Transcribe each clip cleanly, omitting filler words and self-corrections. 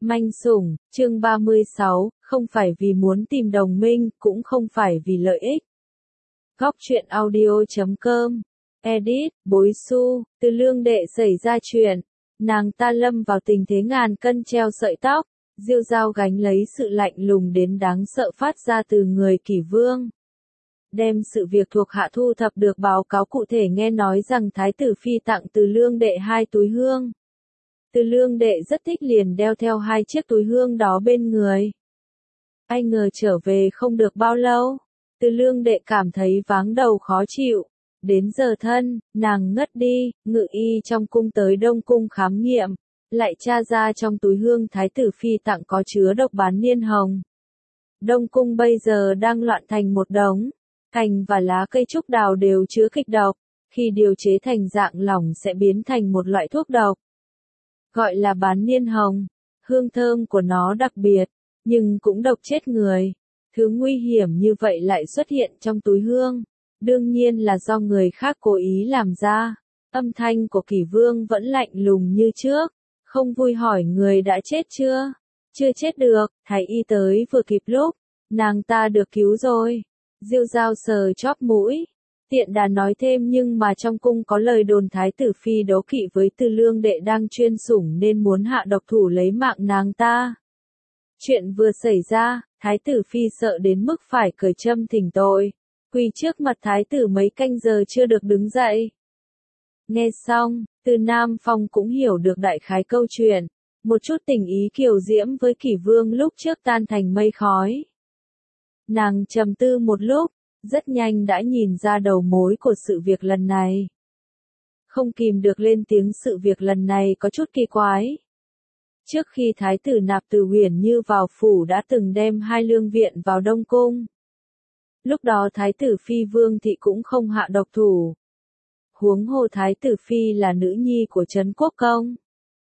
Manh sủng, chương 36, không phải vì muốn tìm đồng minh, cũng không phải vì lợi ích. Góc truyện audio.com, edit, Bối Xu, Từ Lương Đệ xảy ra chuyện, nàng ta lâm vào tình thế ngàn cân treo sợi tóc, Diêu Dao gánh lấy sự lạnh lùng đến đáng sợ phát ra từ người Kỷ Vương. Đem sự việc thuộc hạ thu thập được báo cáo cụ thể, nghe nói rằng Thái tử Phi tặng Từ Lương Đệ 2 túi hương. Từ Lương Đệ rất thích, liền đeo theo 2 chiếc túi hương đó bên người. Ai ngờ trở về không được bao lâu, Từ Lương Đệ cảm thấy váng đầu khó chịu. Đến giờ thân, nàng ngất đi, ngự y trong cung tới Đông Cung khám nghiệm, lại tra ra trong túi hương Thái tử Phi tặng có chứa độc bán niên hồng. Đông Cung bây giờ đang loạn thành một đống, cành và lá cây trúc đào đều chứa kịch độc, khi điều chế thành dạng lỏng sẽ biến thành một loại thuốc độc. Gọi là bán niên hồng, hương thơm của nó đặc biệt, nhưng cũng độc chết người. Thứ nguy hiểm như vậy lại xuất hiện trong túi hương, đương nhiên là do người khác cố ý làm ra. Âm thanh của Kỷ Vương vẫn lạnh lùng như trước, không vui hỏi người đã chết chưa? Chưa chết được, thái y tới vừa kịp lúc, nàng ta được cứu rồi. Diêu Dao sờ chóp mũi, tiện đà nói thêm, nhưng mà trong cung có lời đồn Thái tử Phi đấu kỵ với Từ Lương Đệ đang chuyên sủng nên muốn hạ độc thủ lấy mạng nàng ta. Chuyện vừa xảy ra, Thái tử Phi sợ đến mức phải cởi trâm thỉnh tội, quỳ trước mặt Thái tử mấy canh giờ chưa được đứng dậy. Nghe xong, Từ Nam Phong cũng hiểu được đại khái câu chuyện, một chút tình ý kiều diễm với Kỷ Vương lúc trước tan thành mây khói. Nàng trầm tư một lúc, rất nhanh đã nhìn ra đầu mối của sự việc lần này. Không kìm được lên tiếng, sự việc lần này có chút kỳ quái. Trước khi Thái tử Nạp Từ Huyền Như vào phủ đã từng đem 2 lương viện vào Đông Cung. Lúc đó Thái tử Phi Vương Thị cũng không hạ độc thủ. Huống hồ Thái tử Phi là nữ nhi của Trấn Quốc Công.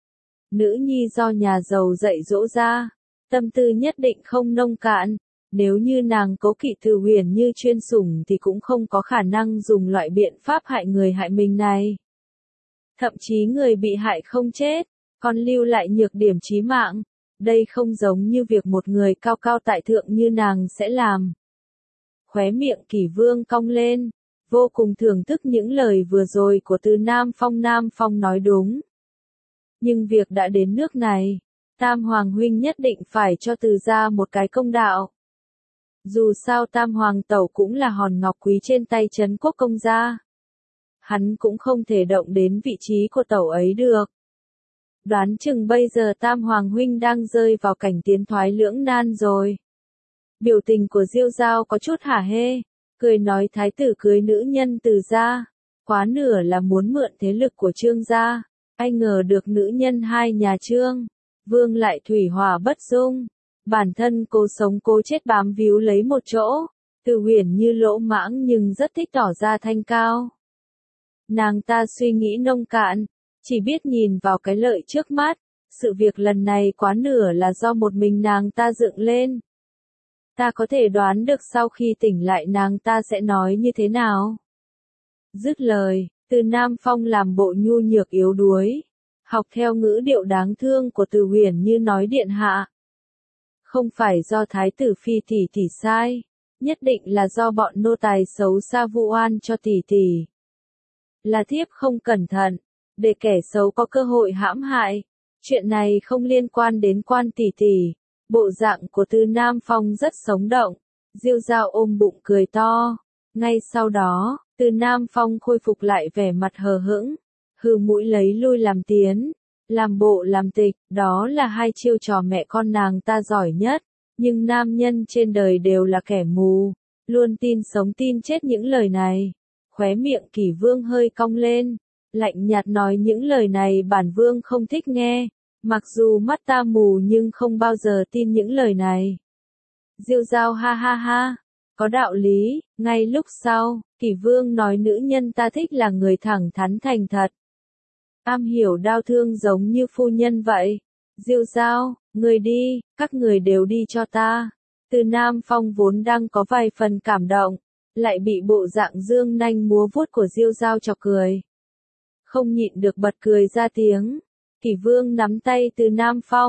Nữ nhi do nhà giàu dạy dỗ ra, tâm tư nhất định không nông cạn. Nếu như nàng cố kỵ Từ Huyền Như chuyên sủng thì cũng không có khả năng dùng loại biện pháp hại người hại mình này. Thậm chí người bị hại không chết, còn lưu lại nhược điểm chí mạng. Đây không giống như việc một người cao cao tại thượng như nàng sẽ làm. Khóe miệng Kỷ Vương cong lên, vô cùng thưởng thức những lời vừa rồi của Từ Nam Phong. Nam Phong nói đúng. Nhưng việc đã đến nước này, Tam Hoàng huynh nhất định phải cho Từ gia một cái công đạo. Dù sao Tam Hoàng tẩu cũng là hòn ngọc quý trên tay Trấn Quốc Công gia. Hắn cũng không thể động đến vị trí của tẩu ấy được. Đoán chừng bây giờ Tam Hoàng huynh đang rơi vào cảnh tiến thoái lưỡng nan rồi. Biểu tình của Diêu Dao có chút hả hê, cười nói thái tử cưới nữ nhân Từ gia, quá nửa là muốn mượn thế lực của Trương gia, ai ngờ được nữ nhân hai nhà Trương, Vương lại thủy hỏa bất dung. Bản thân cố sống cố chết bám víu lấy một chỗ, Từ Huyền Như lỗ mãng nhưng rất thích tỏ ra thanh cao. Nàng ta suy nghĩ nông cạn, chỉ biết nhìn vào cái lợi trước mắt, sự việc lần này quá nửa là do một mình nàng ta dựng lên. Ta có thể đoán được sau khi tỉnh lại nàng ta sẽ nói như thế nào. Dứt lời, Từ Nam Phong làm bộ nhu nhược yếu đuối, học theo ngữ điệu đáng thương của Từ Huyền Như nói, điện hạ. Không phải do Thái tử Phi tỷ sai, nhất định là do bọn nô tài xấu xa vu oan cho tỷ. Là thiếp không cẩn thận, để kẻ xấu có cơ hội hãm hại. Chuyện này không liên quan đến quan tỷ. Bộ dạng của Từ Nam Phong rất sống động. Diêu Dao ôm bụng cười to. Ngay sau đó, Từ Nam Phong khôi phục lại vẻ mặt hờ hững, hừ mũi lấy lui làm tiến. Làm bộ làm tịch, đó là 2 chiêu trò mẹ con nàng ta giỏi nhất, nhưng nam nhân trên đời đều là kẻ mù, luôn tin sống tin chết những lời này. Khóe miệng Kỷ Vương hơi cong lên, lạnh nhạt nói, những lời này bản vương không thích nghe, mặc dù mắt ta mù nhưng không bao giờ tin những lời này. Diêu Dao ha ha ha, có đạo lý. Ngay lúc sau, Kỷ Vương nói, nữ nhân ta thích là người thẳng thắn thành thật, am hiểu đao thương giống như phu nhân vậy. Diêu Dao, người đi, các người đều đi cho ta. Từ Nam Phong vốn đang có vài phần cảm động, lại bị bộ dạng dương nanh múa vuốt của Diêu Dao chọc cười. Không nhịn được bật cười ra tiếng. Kỷ Vương nắm tay Từ Nam Phong,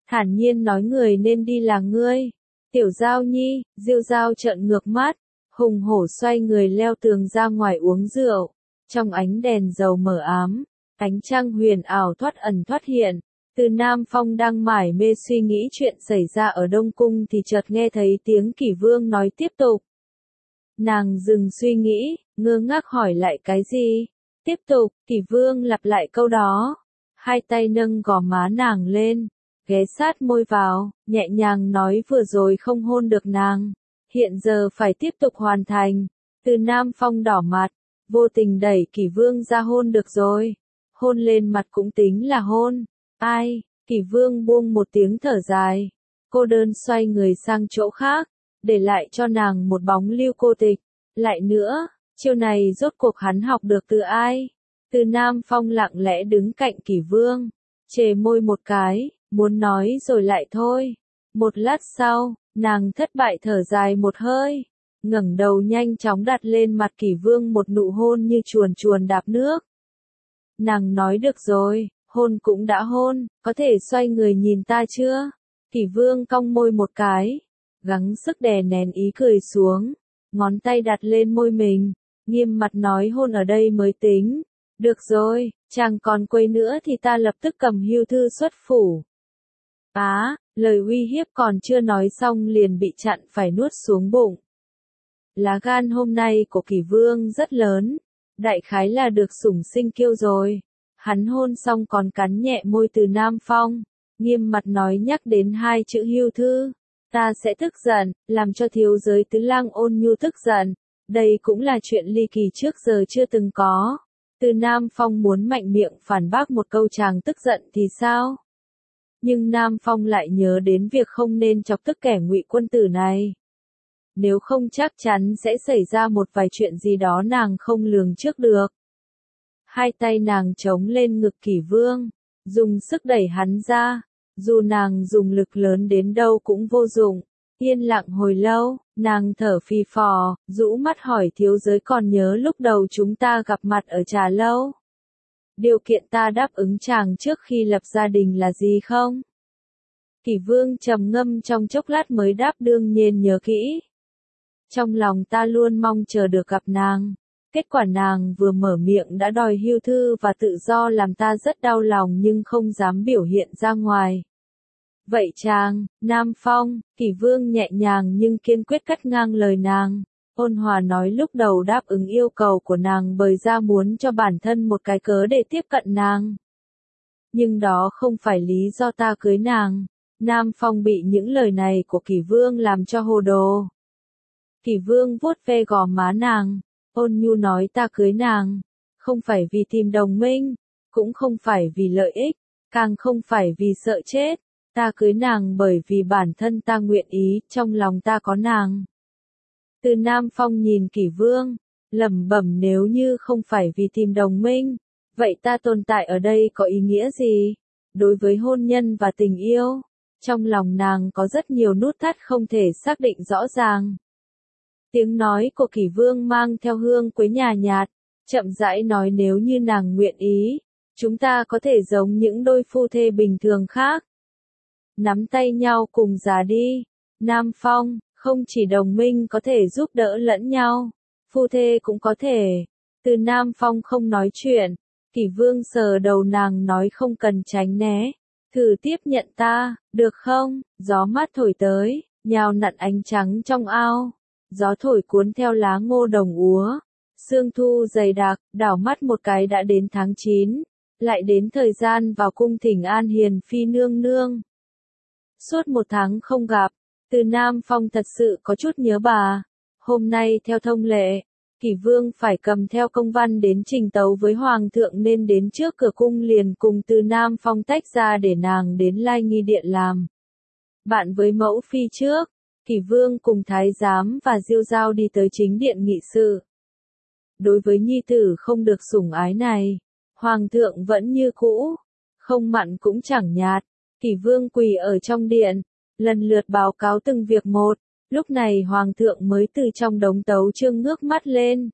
thản nhiên nói người nên đi là ngươi. Tiểu Giao Nhi, Diêu Giao trợn ngược mắt, hùng hổ xoay người leo tường ra ngoài uống rượu. Trong ánh đèn dầu mờ ám, ánh trăng huyền ảo thoát ẩn thoát hiện. Từ Nam Phong đang mải mê suy nghĩ chuyện xảy ra ở Đông Cung thì chợt nghe thấy tiếng Kỷ Vương nói tiếp tục. Nàng dừng suy nghĩ, ngơ ngác hỏi lại cái gì? Tiếp tục, Kỷ Vương lặp lại câu đó. Hai tay nâng gò má nàng lên, ghé sát môi vào, nhẹ nhàng nói vừa rồi không hôn được nàng. Hiện giờ phải tiếp tục hoàn thành. Từ Nam Phong đỏ mặt, vô tình đẩy Kỷ Vương ra hôn được rồi. Hôn lên mặt cũng tính là hôn. Ai? Kỷ Vương buông một tiếng thở dài. Cô đơn xoay người sang chỗ khác, để lại cho nàng một bóng lưu cô tịch. Lại nữa, chiêu này rốt cuộc hắn học được từ ai? Từ Nam Phong lặng lẽ đứng cạnh Kỷ Vương, chề môi một cái, muốn nói rồi lại thôi. Một lát sau, nàng thất bại thở dài một hơi, ngẩng đầu nhanh chóng đặt lên mặt Kỷ Vương một nụ hôn như chuồn chuồn đạp nước. Nàng nói được rồi, hôn cũng đã hôn, có thể xoay người nhìn ta chưa? Kỷ Vương cong môi một cái, gắng sức đè nén ý cười xuống, ngón tay đặt lên môi mình, nghiêm mặt nói hôn ở đây mới tính. Được rồi, chàng còn quấy nữa thì ta lập tức cầm hưu thư xuất phủ. Lời uy hiếp còn chưa nói xong liền bị chặn phải nuốt xuống bụng. Lá gan hôm nay của Kỷ Vương rất lớn, đại khái là được sủng sinh kiêu rồi. Hắn hôn xong còn cắn nhẹ môi Từ Nam Phong, nghiêm mặt nói nhắc đến hai chữ hưu thư. Ta sẽ tức giận, làm cho thiếu giới tứ lang Ôn Nhu tức giận. Đây cũng là chuyện ly kỳ trước giờ chưa từng có. Từ Nam Phong muốn mạnh miệng phản bác một câu chàng tức giận thì sao? Nhưng Nam Phong lại nhớ đến việc không nên chọc tức kẻ Ngụy quân tử này. Nếu không chắc chắn sẽ xảy ra một vài chuyện gì đó nàng không lường trước được. Hai tay nàng chống lên ngực Kỷ Vương, dùng sức đẩy hắn ra. Dù nàng dùng lực lớn đến đâu cũng vô dụng. Yên lặng hồi lâu, nàng thở phì phò, rũ mắt hỏi thiếu giới còn nhớ lúc đầu chúng ta gặp mặt ở trà lâu. Điều kiện ta đáp ứng chàng trước khi lập gia đình là gì không? Kỷ Vương trầm ngâm trong chốc lát mới đáp đương nhiên nhớ kỹ. Trong lòng ta luôn mong chờ được gặp nàng. Kết quả nàng vừa mở miệng đã đòi hưu thư và tự do làm ta rất đau lòng nhưng không dám biểu hiện ra ngoài. Vậy chàng, Nam Phong, Kỷ Vương nhẹ nhàng nhưng kiên quyết cắt ngang lời nàng. Ôn hòa nói lúc đầu đáp ứng yêu cầu của nàng bởi ra muốn cho bản thân một cái cớ để tiếp cận nàng. Nhưng đó không phải lý do ta cưới nàng. Nam Phong bị những lời này của Kỷ Vương làm cho hồ đồ. Kỷ Vương vuốt ve gò má nàng, ôn nhu nói ta cưới nàng, không phải vì tìm đồng minh, cũng không phải vì lợi ích, càng không phải vì sợ chết. Ta cưới nàng bởi vì bản thân ta nguyện ý, trong lòng ta có nàng. Từ Nam Phong nhìn Kỷ Vương, lẩm bẩm nếu như không phải vì tìm đồng minh, vậy ta tồn tại ở đây có ý nghĩa gì? Đối với hôn nhân và tình yêu, trong lòng nàng có rất nhiều nút thắt không thể xác định rõ ràng. Tiếng nói của Kỷ Vương mang theo hương quế nhàn nhạt, chậm rãi nói nếu như nàng nguyện ý, chúng ta có thể giống những đôi phu thê bình thường khác. Nắm tay nhau cùng già đi. Nam Phong, không chỉ đồng minh có thể giúp đỡ lẫn nhau, phu thê cũng có thể. Từ Nam Phong không nói chuyện, Kỷ Vương sờ đầu nàng nói không cần tránh né. Thử tiếp nhận ta, được không? Gió mát thổi tới, nhào nặn ánh trắng trong ao. Gió thổi cuốn theo lá ngô đồng úa. Sương thu dày đặc, đảo mắt một cái đã đến tháng 9. Lại đến thời gian vào cung thỉnh an hiền phi nương nương. Suốt một tháng không gặp, Từ Nam Phong thật sự có chút nhớ bà. Hôm nay theo thông lệ, Kỷ Vương phải cầm theo công văn đến trình tấu với Hoàng thượng nên đến trước cửa cung liền cùng Từ Nam Phong tách ra để nàng đến Lai Nghi Điện làm bạn với mẫu phi trước. Kỷ Vương cùng Thái giám và Diêu Giao đi tới chính điện nghị sự. Đối với nhi tử không được sủng ái này, Hoàng thượng vẫn như cũ, không mặn cũng chẳng nhạt. Kỷ Vương quỳ ở trong điện, lần lượt báo cáo từng việc một. Lúc này Hoàng thượng mới từ trong đống tấu chương ngước mắt lên.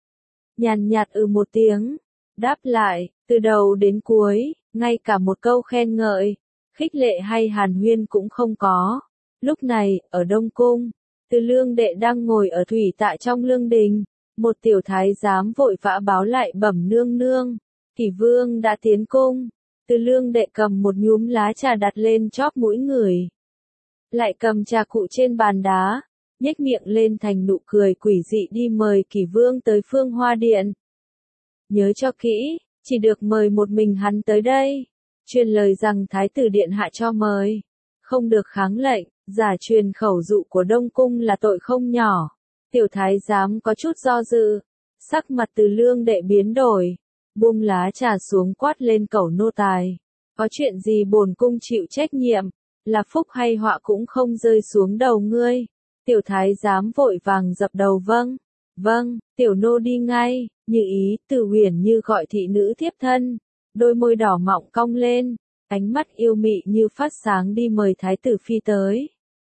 Nhàn nhạt một tiếng, đáp lại, từ đầu đến cuối, ngay cả một câu khen ngợi, khích lệ hay hàn huyên cũng không có. Lúc này, ở Đông Cung, Từ Lương Đệ đang ngồi ở thủy tạ trong lương đình, một tiểu thái giám vội vã báo lại bẩm nương nương, Kỷ Vương đã tiến cung. Từ Lương Đệ cầm một nhúm lá trà đặt lên chóp mũi người, lại cầm trà cụ trên bàn đá, nhếch miệng lên thành nụ cười quỷ dị đi mời Kỷ Vương tới Phương Hoa Điện. Nhớ cho kỹ, chỉ được mời một mình hắn tới đây. Truyền lời rằng Thái tử Điện hạ cho mời, không được kháng lệnh, giả truyền khẩu dụ của Đông Cung là tội không nhỏ. Tiểu thái giám có chút do dự, sắc mặt Từ Lương Đệ biến đổi, buông lá trà xuống quát lên cẩu nô tài. Có chuyện gì bổn cung chịu trách nhiệm, là phúc hay họa cũng không rơi xuống đầu ngươi. Tiểu thái giám vội vàng dập đầu vâng, tiểu nô đi ngay, Như Ý, Từ Huyền Như gọi thị nữ thiếp thân, đôi môi đỏ mọng cong lên, ánh mắt yêu mị như phát sáng đi mời Thái tử Phi tới.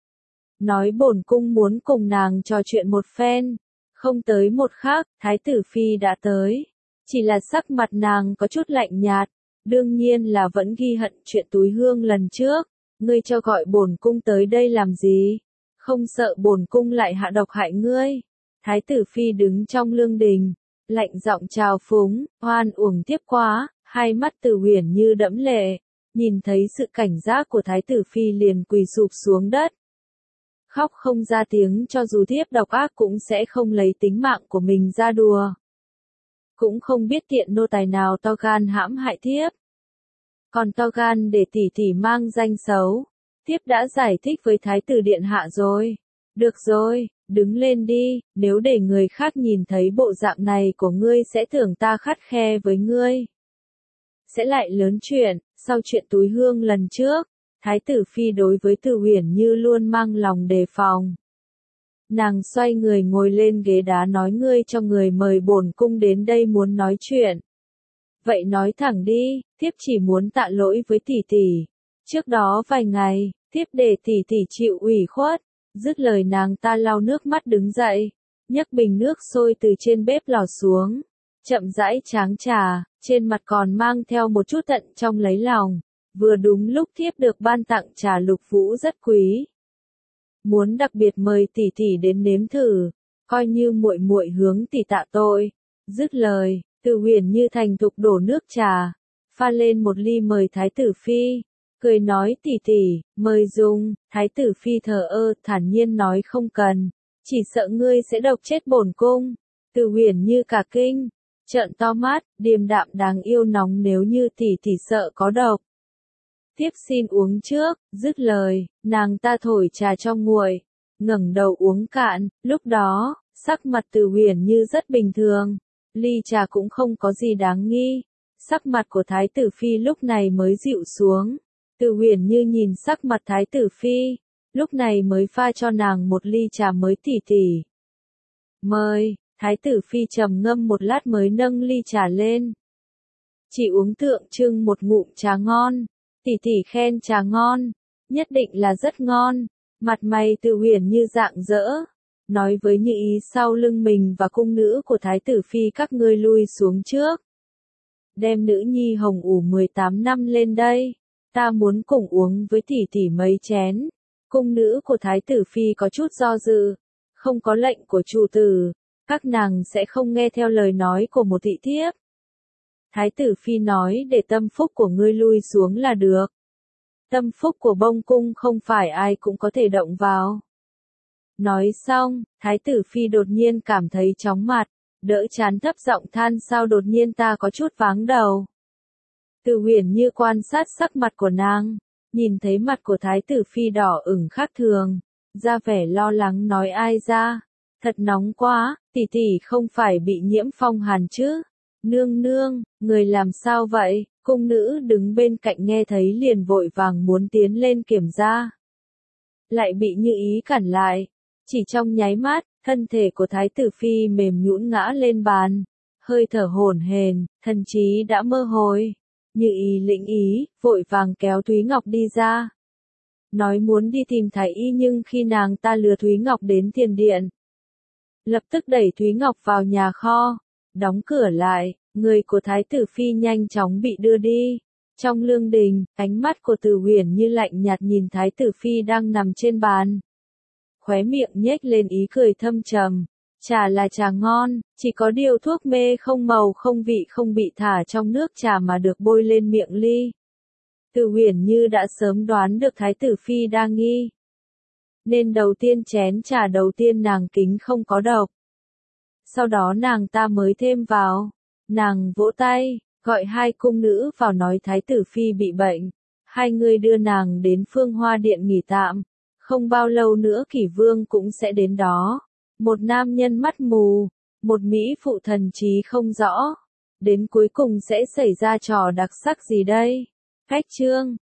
Nói bổn cung muốn cùng nàng trò chuyện một phen, không tới một khắc, Thái tử Phi đã tới. Chỉ là sắc mặt nàng có chút lạnh nhạt, đương nhiên là vẫn ghi hận chuyện túi hương lần trước. Ngươi cho gọi bổn cung tới đây làm gì? Không sợ bổn cung lại hạ độc hại ngươi? Thái tử Phi đứng trong lương đình, lạnh giọng chào phúng, oan uổng tiếp quá, hai mắt Từ Huyền Như đẫm lệ, nhìn thấy sự cảnh giác của Thái tử Phi liền quỳ sụp xuống đất. Khóc không ra tiếng, cho dù thiếp độc ác cũng sẽ không lấy tính mạng của mình ra đùa. Cũng không biết tiện nô tài nào to gan hãm hại thiếp. Còn to gan để tỷ tỷ mang danh xấu. Thiếp đã giải thích với Thái tử Điện hạ rồi. Được rồi, đứng lên đi, nếu để người khác nhìn thấy bộ dạng này của ngươi sẽ tưởng ta khắt khe với ngươi. Sẽ lại lớn chuyện, sau chuyện túi hương lần trước, Thái tử Phi đối với Từ Huyền Như luôn mang lòng đề phòng. Nàng xoay người ngồi lên ghế đá nói ngươi cho người mời bổn cung đến đây muốn nói chuyện. Vậy nói thẳng đi, thiếp chỉ muốn tạ lỗi với tỷ tỷ. Trước đó vài ngày, thiếp để tỷ tỷ chịu ủy khuất. Dứt lời nàng ta lau nước mắt đứng dậy, nhấc bình nước sôi từ trên bếp lò xuống, chậm rãi tráng trà, trên mặt còn mang theo một chút tận trong lấy lòng. Vừa đúng lúc thiếp được ban tặng trà lục vũ rất quý. Muốn đặc biệt mời tỷ tỷ đến nếm thử, coi như muội muội hướng tỷ tạ tội. Dứt lời, Từ Huyền Như thành thục đổ nước trà, pha lên một ly mời Thái tử Phi, cười nói tỷ tỷ, mời dùng. Thái tử Phi thờ ơ, thản nhiên nói không cần, chỉ sợ ngươi sẽ độc chết bổn cung. Từ Huyền Như cả kinh, trợn to mắt, điềm đạm đáng yêu nóng nếu như tỷ tỷ sợ có độc. Tiếp xin uống trước, dứt lời, nàng ta thổi trà cho nguội, ngẩng đầu uống cạn, lúc đó, sắc mặt Từ Huyền Như rất bình thường, ly trà cũng không có gì đáng nghi, sắc mặt của Thái tử Phi lúc này mới dịu xuống. Từ Huyền Như nhìn sắc mặt Thái tử Phi, lúc này mới pha cho nàng một ly trà mới tỉ tỉ. Mời, Thái tử Phi trầm ngâm một lát mới nâng ly trà lên. Chỉ uống tượng trưng một ngụm trà ngon, tỉ tỉ khen trà ngon, nhất định là rất ngon, mặt mày Từ Huyền Như rạng rỡ, nói với Như Ý sau lưng mình và cung nữ của Thái tử Phi các ngươi lui xuống trước. Đem nữ nhi hồng ủ 18 năm lên đây. Ta muốn cùng uống với tỷ tỷ mấy chén. Cung nữ của Thái tử Phi có chút do dự. Không có lệnh của chủ tử, các nàng sẽ không nghe theo lời nói của một thị thiếp. Thái tử Phi nói để tâm phúc của ngươi lui xuống là được. Tâm phúc của bông cung không phải ai cũng có thể động vào. Nói xong, Thái tử Phi đột nhiên cảm thấy chóng mặt, đỡ chán thấp giọng than sao đột nhiên ta có chút váng đầu. Từ Huyền Như quan sát sắc mặt của nàng, nhìn thấy mặt của Thái tử Phi đỏ ửng khác thường, ra vẻ lo lắng nói ai ra, thật nóng quá, tỷ tỷ không phải bị nhiễm phong hàn chứ? Nương nương, người làm sao vậy? Cung nữ đứng bên cạnh nghe thấy liền vội vàng muốn tiến lên kiểm tra, lại bị Như Ý cản lại. Chỉ trong nháy mắt, thân thể của Thái tử Phi mềm nhũn ngã lên bàn, hơi thở hổn hển, thần trí đã mơ hồi. Như Ý lĩnh ý, vội vàng kéo Thúy Ngọc đi ra. Nói muốn đi tìm Thái y nhưng khi nàng ta lừa Thúy Ngọc đến tiền điện. Lập tức đẩy Thúy Ngọc vào nhà kho, đóng cửa lại, người của Thái tử Phi nhanh chóng bị đưa đi. Trong lương đình, ánh mắt của Từ Huyền Như lạnh nhạt nhìn Thái tử Phi đang nằm trên bàn. Khóe miệng nhếch lên ý cười thâm trầm. Trà là trà ngon, chỉ có điều thuốc mê không màu không vị không bị thả trong nước trà mà được bôi lên miệng ly. Từ Huyền Như đã sớm đoán được Thái tử Phi đang nghi. Nên đầu tiên chén trà đầu tiên nàng kính không có độc. Sau đó nàng ta mới thêm vào. Nàng vỗ tay, gọi hai cung nữ vào nói Thái tử Phi bị bệnh. Hai người đưa nàng đến Phương Hoa Điện nghỉ tạm. Không bao lâu nữa Kỷ Vương cũng sẽ đến đó. Một nam nhân mắt mù, một mỹ phụ thần trí không rõ. Đến cuối cùng sẽ xảy ra trò đặc sắc gì đây? Khách chương